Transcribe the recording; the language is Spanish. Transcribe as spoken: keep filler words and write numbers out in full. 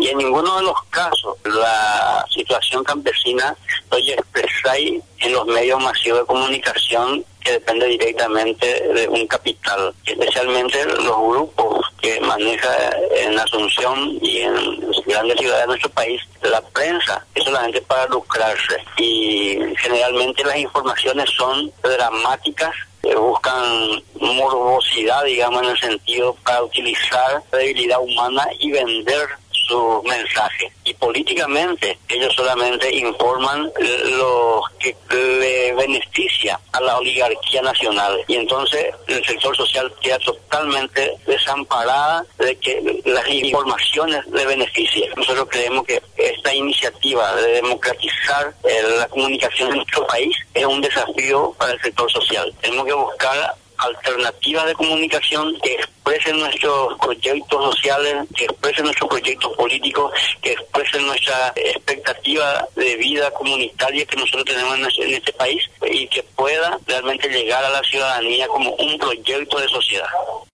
Y en ninguno de los casos la situación campesina lo expresáis en los medios masivos de comunicación que depende directamente de un capital, especialmente los grupos que maneja en Asunción y en grandes ciudades de nuestro país, la prensa, es solamente para lucrarse. Y generalmente las informaciones son dramáticas, que buscan morbosidad, digamos, en el sentido para utilizar la debilidad humana y vender su mensaje. Y políticamente ellos solamente informan lo que le beneficia a la oligarquía nacional, y entonces el sector social queda totalmente desamparada de que las informaciones le beneficien. Nosotros creemos que esta iniciativa de democratizar eh, la comunicación en nuestro país es un desafío para el sector social. Tenemos que buscar alternativas de comunicación que expresen nuestros proyectos sociales, que expresen nuestros proyectos políticos, que expresen nuestra expectativa de vida comunitaria que nosotros tenemos en este país y que pueda realmente llegar a la ciudadanía como un proyecto de sociedad.